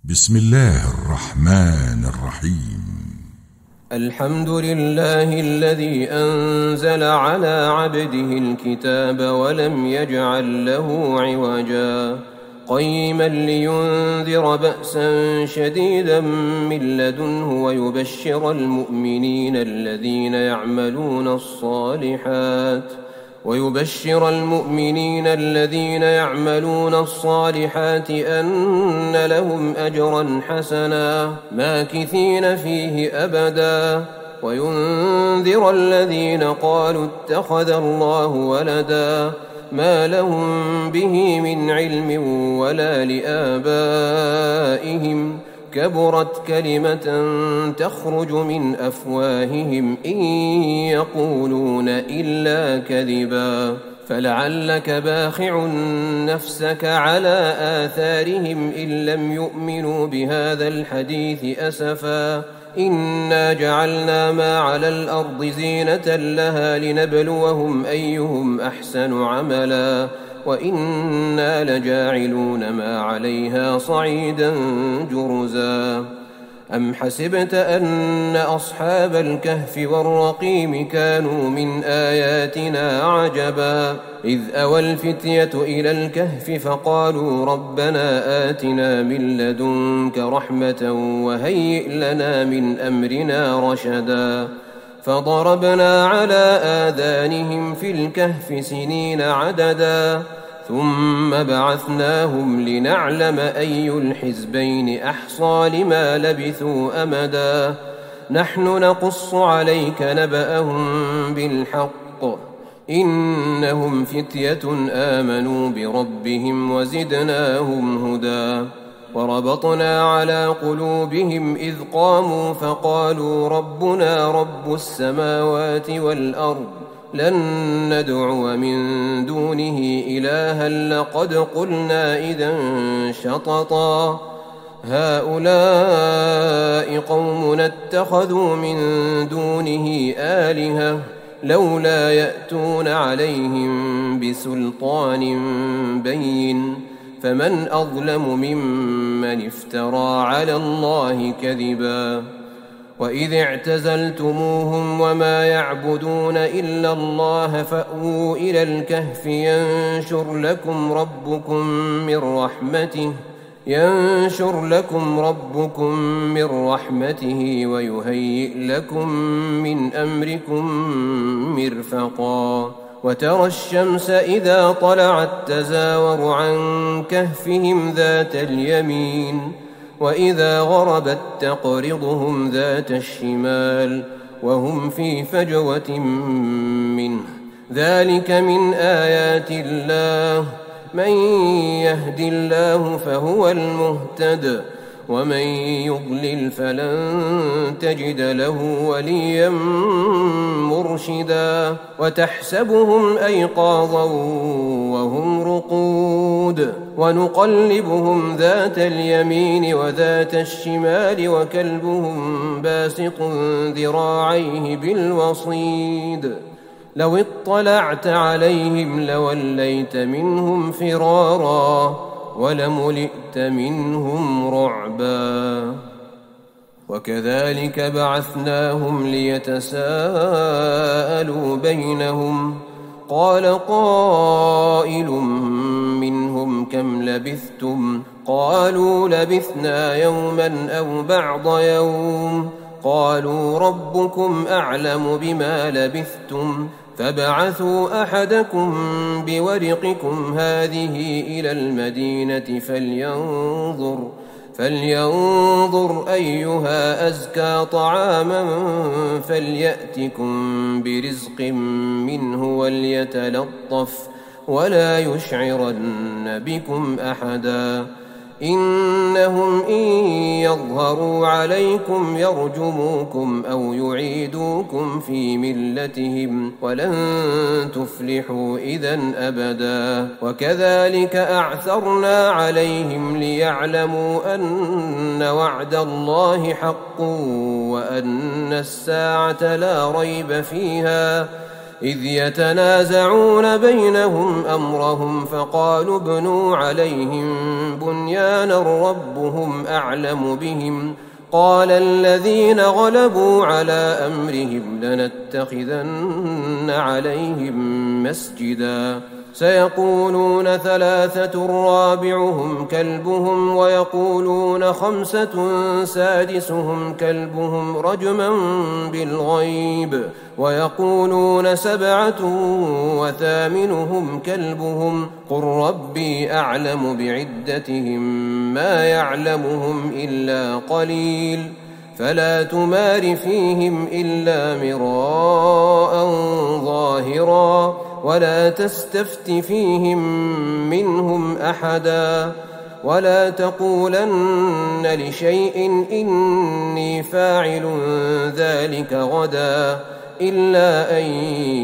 بسم الله الرحمن الرحيم. الحمد لله الذي أنزل على عبده الكتاب ولم يجعل له عوجا قيما لينذر بأسا شديدا من لدنه ويبشر المؤمنين الذين يعملون الصالحات أن لهم أجرا حسنا ماكثين فيه أبدا وينذر الذين قالوا اتخذ الله ولدا ما لهم به من علم ولا لآبائهم كبرت كلمة تخرج من أفواههم إن يقولون إلا كذبا فلعلك باخع نفسك على آثارهم إن لم يؤمنوا بهذا الحديث أسفا إنا جعلنا ما على الأرض زينة لها لنبلوهم أيهم أحسن عملا وإنا لجاعلون ما عليها صعيدا جرزا أم حسبت أن أصحاب الكهف والرقيم كانوا من آياتنا عجبا إذ أوى الفتية إلى الكهف فقالوا ربنا آتنا من لدنك رحمة وهيئ لنا من أمرنا رشدا فضربنا على آذانهم في الكهف سنين عددا ثم بعثناهم لنعلم أي الحزبين أحصى لما لبثوا أمدا نحن نقص عليك نبأهم بالحق إنهم فتية آمنوا بربهم وزدناهم هدى وربطنا على قلوبهم إذ قاموا فقالوا ربنا رب السماوات والأرض لن ندعو من دونه إلها لقد قلنا إذا شططا هؤلاء قومنا اتخذوا من دونه آلهة لولا يأتون عليهم بسلطان بين فمن أظلم ممن افترى على الله كذبا وإذ اعتزلتموهم وما يعبدون إلا الله فأووا إلى الكهف ينشر لكم ربكم من رحمته ويهيئ لكم من أمركم مرفقا وترى الشمس إذا طلعت تزاور عن كهفهم ذات اليمين وإذا غربت تقرضهم ذات الشمال وهم في فجوة منه ذلك من آيات الله من يهد الله فهو المهتد ومن يضلل فلن تجد له وليا مرشدا وتحسبهم أيقاظا وهم رقود ونقلبهم ذات اليمين وذات الشمال وكلبهم باسط ذراعيه بالوصيد لو اطلعت عليهم لوليت منهم فرارا ولملئت منهم رعبا وكذلك بعثناهم ليتساءلوا بينهم قال قائل منهم كم لبثتم قالوا لبثنا يوما أو بعض يوم قالوا ربكم أعلم بما لبثتم فابعثوا أحدكم بورقكم هذه إلى المدينة فلينظر أيها أزكى طعاما فليأتكم برزق منه وليتلطف ولا يشعرن بكم أحدا إنهم إن يظهروا عليكم يرجموكم أو يعيدوكم في ملتهم ولن تفلحوا إذن أبدا وكذلك أعثرنا عليهم ليعلموا أن وعد الله حق وأن الساعة لا ريب فيها إذ يتنازعون بينهم أمرهم فقالوا ابنوا عليهم بنيانا ربهم أعلم بهم قال الذين غلبوا على أمرهم لنتخذن عليهم مسجدا سيقولون 3 رابعهم كلبهم ويقولون 5 سادسهم كلبهم رجما بالغيب ويقولون 7 وثامنهم كلبهم قل ربي أعلم بعدتهم ما يعلمهم إلا قليل فلا تمار فيهم إلا مراء ظاهرا ولا تستفت فيهم منهم أحدا ولا تقولن لشيء إني فاعل ذلك غدا إلا أن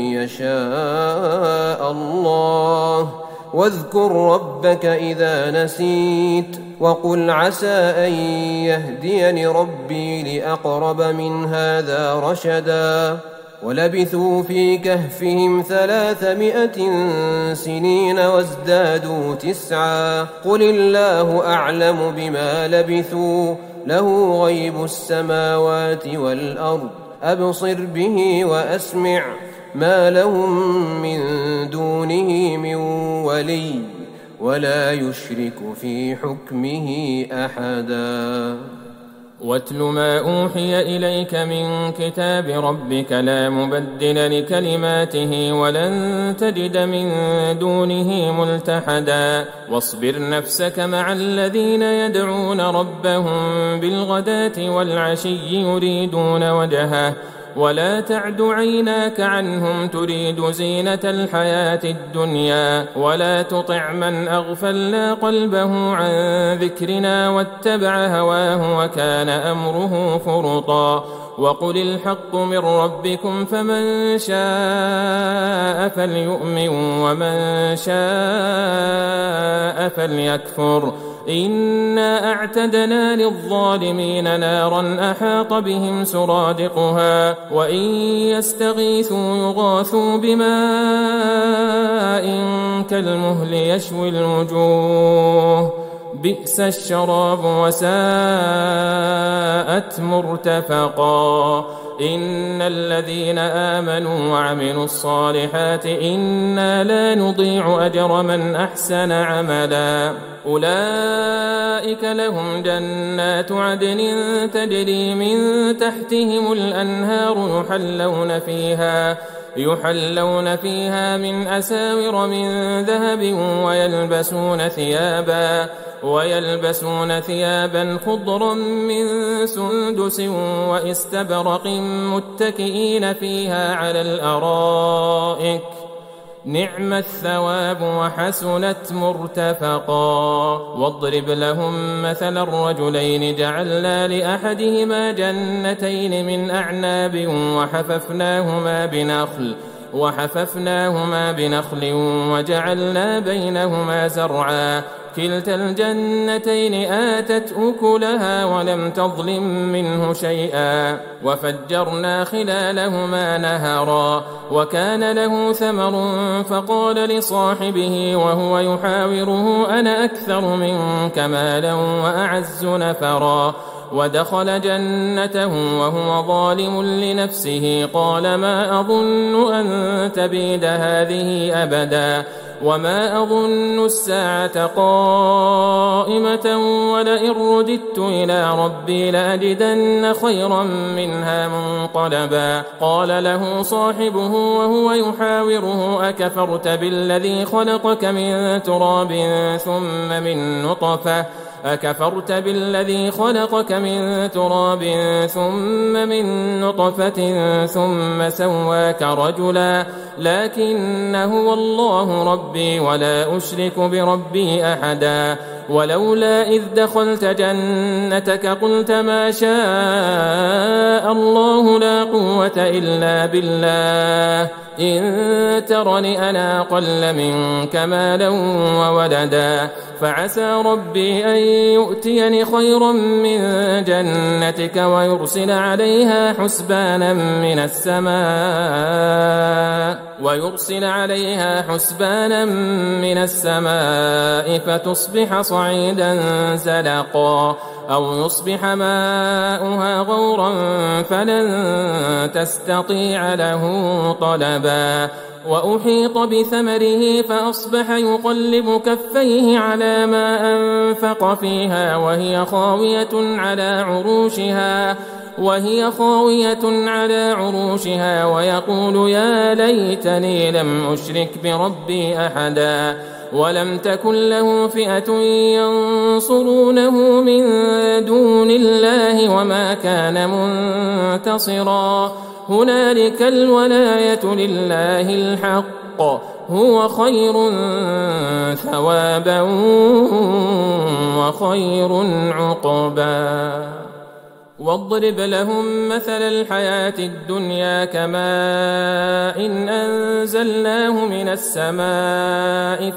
يشاء الله واذكر ربك إذا نسيت وقل عسى أن يهديني ربي لأقرب من هذا رشدا ولبثوا في كهفهم 300 سنين وازدادوا 9 قل الله أعلم بما لبثوا له غيب السماوات والأرض أبصر به وأسمع ما لهم من دونه من ولي ولا يشرك في حكمه أحدا واتل ما أوحي إليك من كتاب ربك لا مبدل لكلماته ولن تجد من دونه ملتحدا واصبر نفسك مع الذين يدعون ربهم بالغداة والعشي يريدون وجهه ولا تعد عيناك عنهم تريد زينة الحياة الدنيا ولا تطع من أغفلنا قلبه عن ذكرنا واتبع هواه وكان أمره فرطا وقل الحق من ربكم فمن شاء فليؤمن ومن شاء فليكفر إنا أعتدنا للظالمين نارا أحاط بهم سرادقها وإن يستغيثوا يغاثوا بماء كالمهل يشوي الوجوه بئس الشراب وساءت مرتفقا إن الذين آمنوا وعملوا الصالحات إنا لا نضيع أجر من أحسن عملا أولئك لهم جنات عدن تجري من تحتهم الأنهار يحلون فيها من أساور من ذهب ويلبسون ثيابا خضرا من سندس واستبرق متكئين فيها على الأرائك نعم الثواب وحسنت مرتفقا وَاضْرِبْ لهم مثل الرجلين جعلنا لأحدهما جنتين من أعناب وحففناهما بنخل وجعلنا بينهما زرعا كلتا الجنتين آتت أكلها ولم تظلم منه شيئا وفجرنا خلالهما نهرا وكان له ثمر فقال لصاحبه وهو يحاوره أنا أكثر منك مالا وأعز نفرا ودخل جنته وهو ظالم لنفسه قال ما أظن أن تبيد هذه أبدا وما أظن الساعة قائمة ولئن رددت إلى ربي لأجدن خيرا منها منقلبا قال له صاحبه وهو يحاوره أكفرت بالذي خلقك من تراب ثم من نطفة ثم سواك رجلا لكن هو الله ربي ولا أشرك بربي أحدا ولولا إذ دخلت جنتك قلت ما شاء الله لا قوة إلا بالله إن ترني أنا أقل منك مالا وولدا فعسى ربي أن يؤتيني خيرا من جنتك ويرسل عليها حسبانا من السماء ويرسل عليها حسبانا من السماء فتصبح صعيدا زلقا أو يصبح ماؤها غورا فلن تستطيع له طلبا وأحيط بثمره فأصبح يقلب كفيه على ما أنفق فيها وهي خاوية على عروشها ويقول يا ليتني لم أشرك بربي أحدا ولم تكن له فئة ينصرونه من دون الله وما كان منتصرا هنالك الولاية لله الحق هو خير ثوابا وخير عقبا واضرب لهم مثل الحياة الدنيا كماء إن أنزلناه من السماء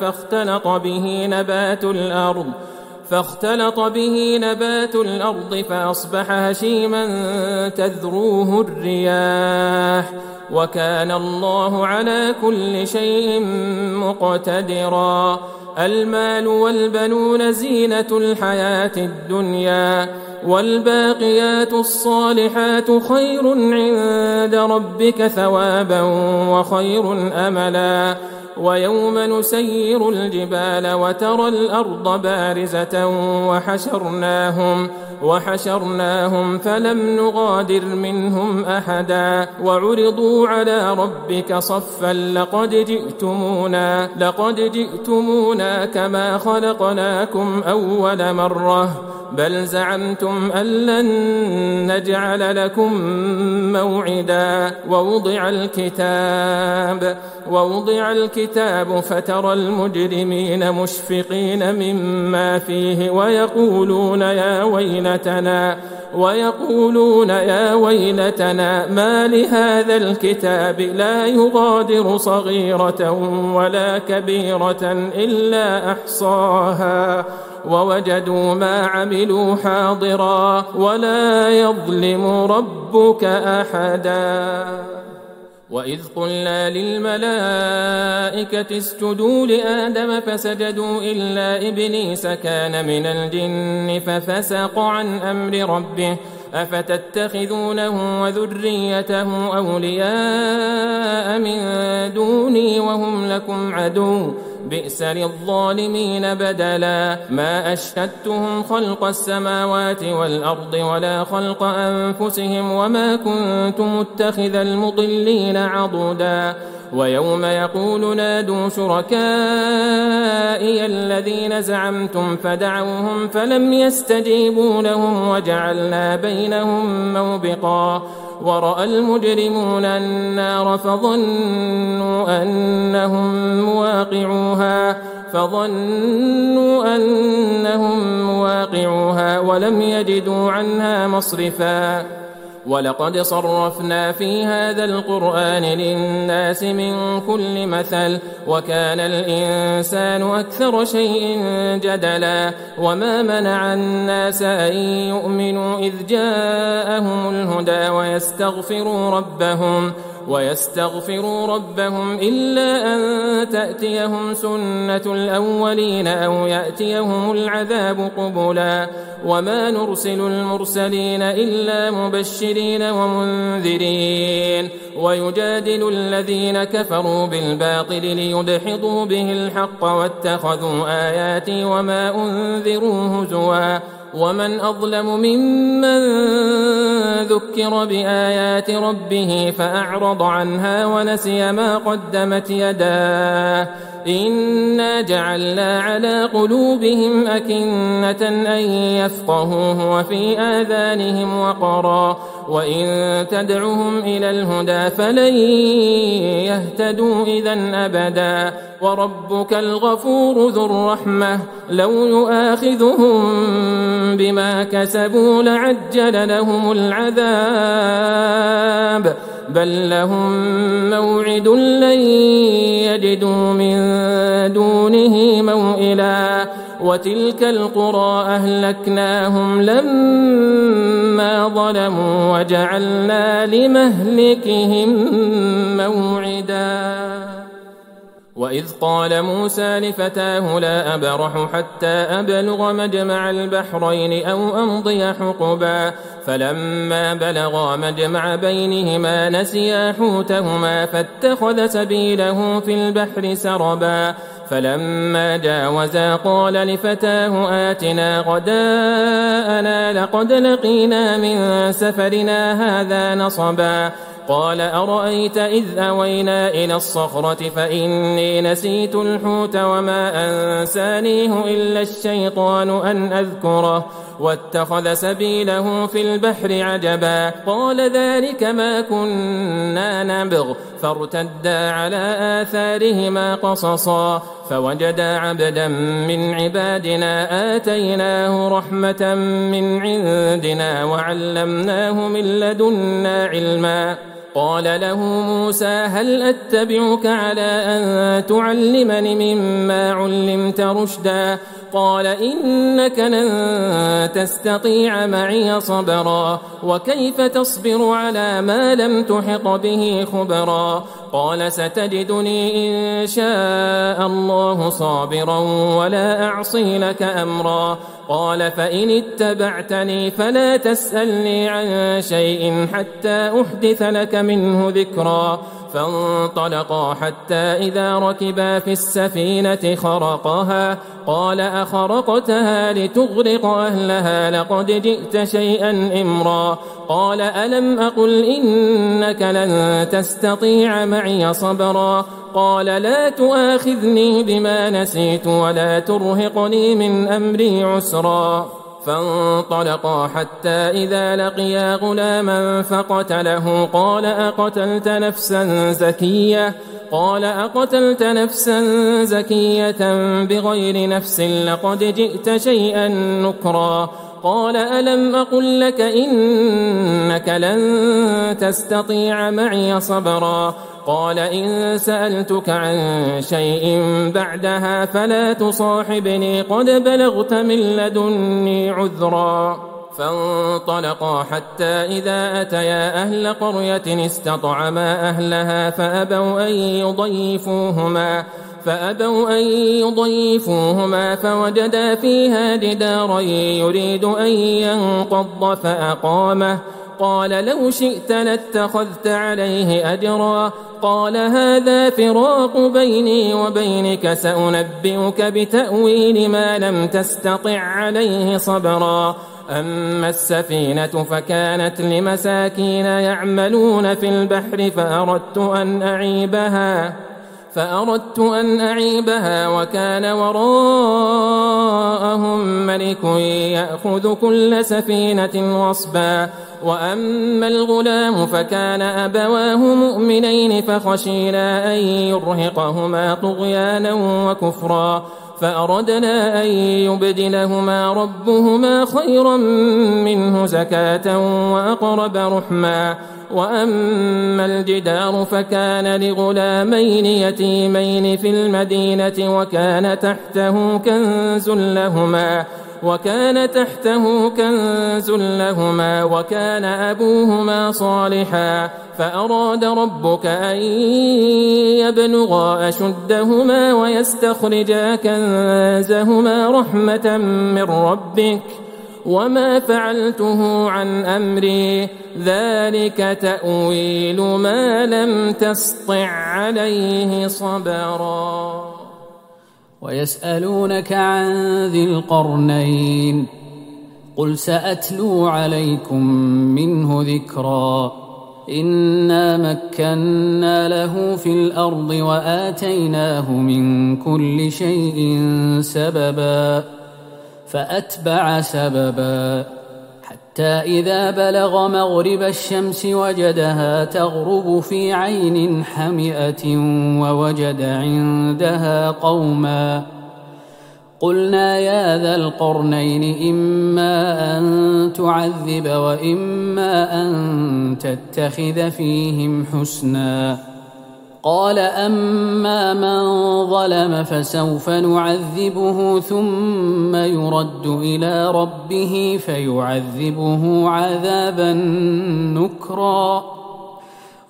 فاختلط به نبات الأرض فأصبح هشيما تذروه الرياح وكان الله على كل شيء مقتدرا المال والبنون زينة الحياة الدنيا والباقيات الصالحات خير عند ربك ثوابا وخير أملا ويوم نسير الجبال وترى الأرض بارزة وحشرناهم فلم نغادر منهم أحدا وعرضوا على ربك صفا لقد جئتمونا كما خلقناكم أول مرة بل زعمتم أن لن نجعل لكم موعدا ووضع الكتاب فترى المجرمين مشفقين مما فيه ويقولون يا ويلتنا ما لهذا الكتاب لا يغادر صغيرة ولا كبيرة إلا أحصاها ووجدوا ما عملوا حاضرا ولا يظلم ربك أحدا وإذ قلنا للملائكة اسجدوا لآدم فسجدوا إلا إبليس كان من الجن ففسق عن أمر ربه أفتتخذونه وذريته أولياء من دوني وهم لكم عدو بئس للظالمين بدلا ما أشهدتهم خلق السماوات والأرض ولا خلق أنفسهم وما كنت متخذ المضلين عضدا ويوم يقول نادوا شركائي الذين زعمتم فدعوهم فلم يستجيبوا لهم وجعلنا بينهم موبقا ورأى المجرمون النار فظنوا أنهم مواقعوها ولم يجدوا عنها مصرفا ولقد صرفنا في هذا القرآن للناس من كل مثل وكان الإنسان أكثر شيء جدلا وما منع الناس أن يؤمنوا إذ جاءهم الهدى ويستغفروا ربهم إلا أن تأتيهم سنة الأولين أو يأتيهم العذاب قبلا وما نرسل المرسلين إلا مبشرين ومنذرين ويجادل الذين كفروا بالباطل ليدحضوا به الحق واتخذوا آياتي وما أنذروا هزوا ومن أظلم ممن ذكر بآيات ربه فأعرض عنها ونسي ما قدمت يداه إنا جعلنا على قلوبهم أكنة أن يفقهوه وفي آذانهم وقرا وإن تدعهم إلى الهدى فلن يهتدوا إذن أبدا وربك الغفور ذو الرحمة لو يؤاخذهم بما كسبوا لعجل لهم العذاب بل لهم موعد لن يجدوا من دونه موئلا وتلك القرى أهلكناهم لما ظلموا وجعلنا لمهلكهم موعدا وإذ قال موسى لفتاه لا أبرح حتى أبلغ مجمع البحرين أو أمضي حقبا فلما بلغا مجمع بينهما نسيا حوتهما فاتخذ سبيله في البحر سربا فلما جاوزا قال لفتاه آتنا غداءنا لقد لقينا من سفرنا هذا نصبا قال أرأيت إذ أوينا إلى الصخرة فإني نسيت الحوت وما أنسانيه إلا الشيطان أن أذكره واتخذ سبيله في البحر عجبا قال ذلك ما كنا نبغ فارتدا على آثارهما قصصا فوجدا عبدا من عبادنا آتيناه رحمة من عندنا وعلمناه من لدنا علما قال له موسى هل أتبعك على أن تعلمني مما علمت رشدا قال إنك لن تستطيع معي صبرا وكيف تصبر على ما لم تحط به خبرا قال ستجدني إن شاء الله صابرا ولا أعصي لك أمرا قال فإن اتبعتني فلا تسألني عن شيء حتى أحدث لك منه ذكرا فانطلقا حتى إذا ركبا في السفينة خرقها قال أخرقتها لتغرق أهلها لقد جئت شيئا إمرا قال ألم أقل إنك لن تستطيع معي صبرا قال لا تؤاخذني بما نسيت ولا ترهقني من أمري عسرا فانطلقا حتى إذا لقيا غلاما فقتله قال أقتلت نفسا زكية بغير نفس لقد جئت شيئا نكرا قال ألم أقل لك إنك لن تستطيع معي صبرا قال إن سألتك عن شيء بعدها فلا تصاحبني قد بلغت من لدني عذرا فانطلقا حتى إذا أتيا أهل قرية استطعما أهلها فأبوا أن يضيفوهما فوجدا فيها جدارا يريد أن ينقض فأقامه قال لو شئت لاتخذت عليه أجرا قال هذا فراق بيني وبينك سأنبئك بتأويل ما لم تستطع عليه صبرا أما السفينة فكانت لمساكين يعملون في البحر فأردت أن أعيبها وكان وراءهم ملك يأخذ كل سفينة غصبا وأما الغلام فكان أبواه مؤمنين فخشينا أن يرهقهما طغيانا وكفرا فأردنا أن يبدلهما ربهما خيرا منه زكاة وأقرب رحما وأما الجدار فكان لغلامين يتيمين في المدينة وكان تحته كنز لهما وكان أبوهما صالحا فأراد ربك أن يبلغا أشدهما ويستخرجا كنزهما رحمة من ربك وما فعلته عن أمري ذلك تأويل ما لم تسطع عليه صبرا ويسألونك عن ذي القرنين قل سأتلو عليكم منه ذكرا إنا مكنا له في الأرض وآتيناه من كل شيء سببا فأتبع سببا حتى إذا بلغ مغرب الشمس وجدها تغرب في عين حمئة ووجد عندها قوما قلنا يا ذا القرنين إما أن تعذب وإما أن تتخذ فيهم حسنا قال أما من ظلم فسوف نعذبه ثم يرد إلى ربه فيعذبه عذابا نكرا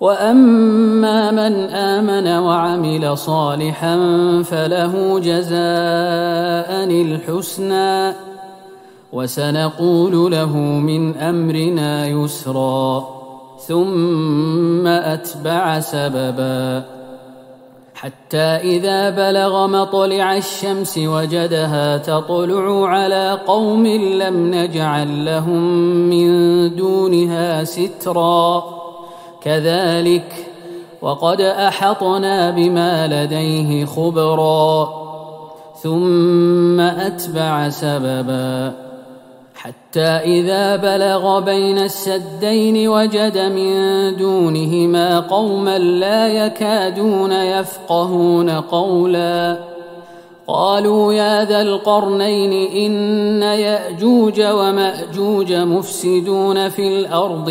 وأما من آمن وعمل صالحا فله جزاء الحسنى وسنقول له من أمرنا يسرا ثم أتبع سببا حتى إذا بلغ مطلع الشمس وجدها تطلع على قوم لم نجعل لهم من دونها سترا كذلك وقد أحطنا بما لديه خبرا ثم أتبع سببا حتى إذا بلغ بين السدين وجد من دونهما قوما لا يكادون يفقهون قولا قالوا يا ذا القرنين إن يأجوج ومأجوج مفسدون في الأرض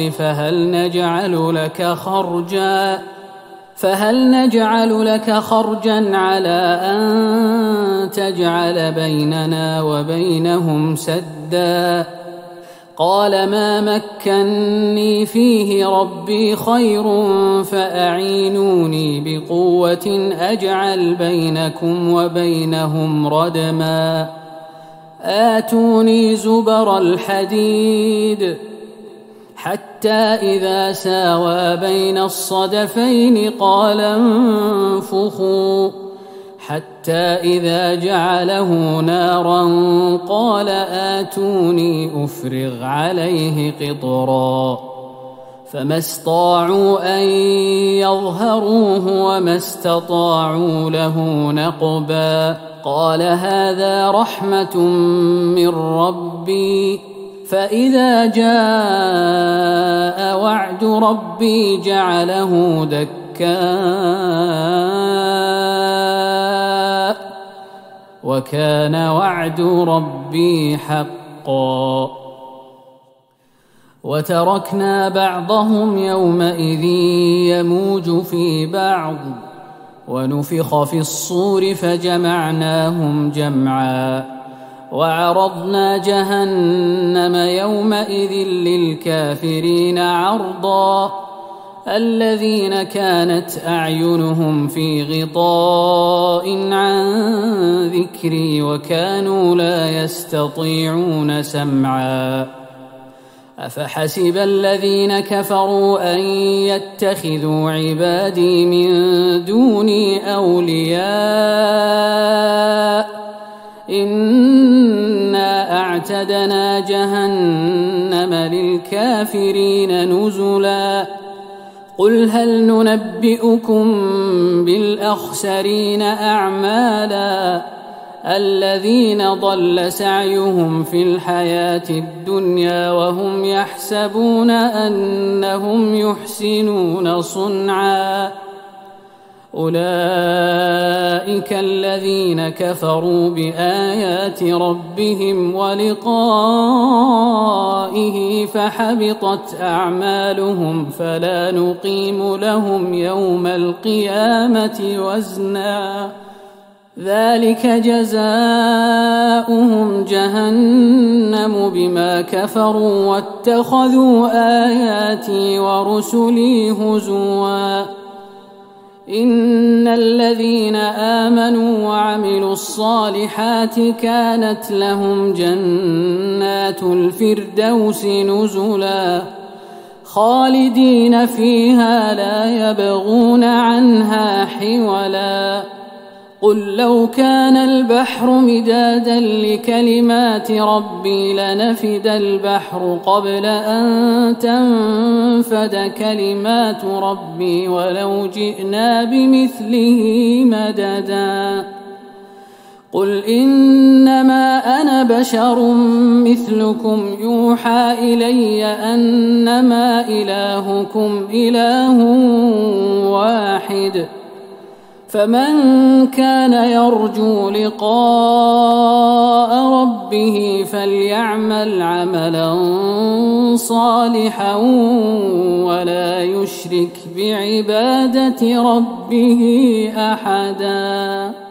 فهل نجعل لك خرجا على أن تجعل بيننا وبينهم سدا قال ما مكني فيه ربي خير فأعينوني بقوة أجعل بينكم وبينهم ردما آتوني زبر الحديد حتى إذا ساوى بين الصدفين قال انفخوا حتى إذا جعله نارا قال آتوني أفرغ عليه قطرا فما استطاعوا أن يظهروه وما استطاعوا له نقبا قال هذا رحمة من ربي فإذا جاء وعد ربي جعله دكاء وكان وعد ربي حقا وتركنا بعضهم يومئذ يموج في بعض ونفخ في الصور فجمعناهم جمعا وعرضنا جهنم يومئذ للكافرين عرضا الذين كانت أعينهم في غطاء عن ذكري وكانوا لا يستطيعون سمعا أفحسب الذين كفروا أن يتخذوا عبادي من دوني أولياء إنا أعتدنا جهنم للكافرين نزلا قل هل ننبئكم بالأخسرين أعمالا الذين ضل سعيهم في الحياة الدنيا وهم يحسبون أنهم يحسنون صنعا أولئك الذين كفروا بآيات ربهم ولقائه فحبطت أعمالهم فلا نقيم لهم يوم القيامة وزنا ذلك جزاؤهم جهنم بما كفروا واتخذوا آياتي ورسلي هزوا إن الذين آمنوا وعملوا الصالحات كانت لهم جنات الفردوس نزلا خالدين فيها لا يبغون عنها حولا قل لو كان البحر مدادا لكلمات ربي لنفد البحر قبل أن تنفد كلمات ربي ولو جئنا بمثله مددا قل إنما أنا بشر مثلكم يوحى إلي أنما إلهكم إله واحد فمن كان يرجو لقاء ربه فليعمل عملا صالحا ولا يشرك بعبادة ربه أحدا.